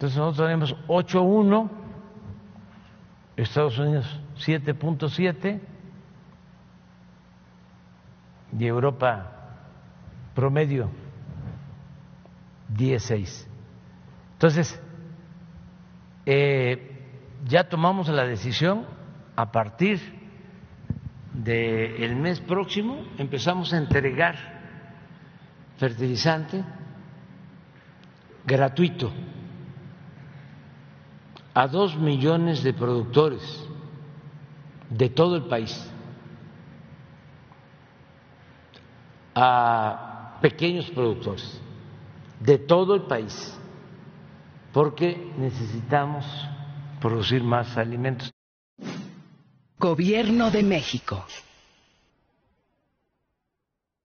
Entonces nosotros tenemos 8.1, Estados Unidos 7.7 y Europa promedio 10.6. Entonces, ya tomamos la decisión, a partir del mes próximo empezamos a entregar fertilizante gratuito a 2 millones de productores de todo el país, a pequeños productores de todo el país, porque necesitamos producir más alimentos. Gobierno de México.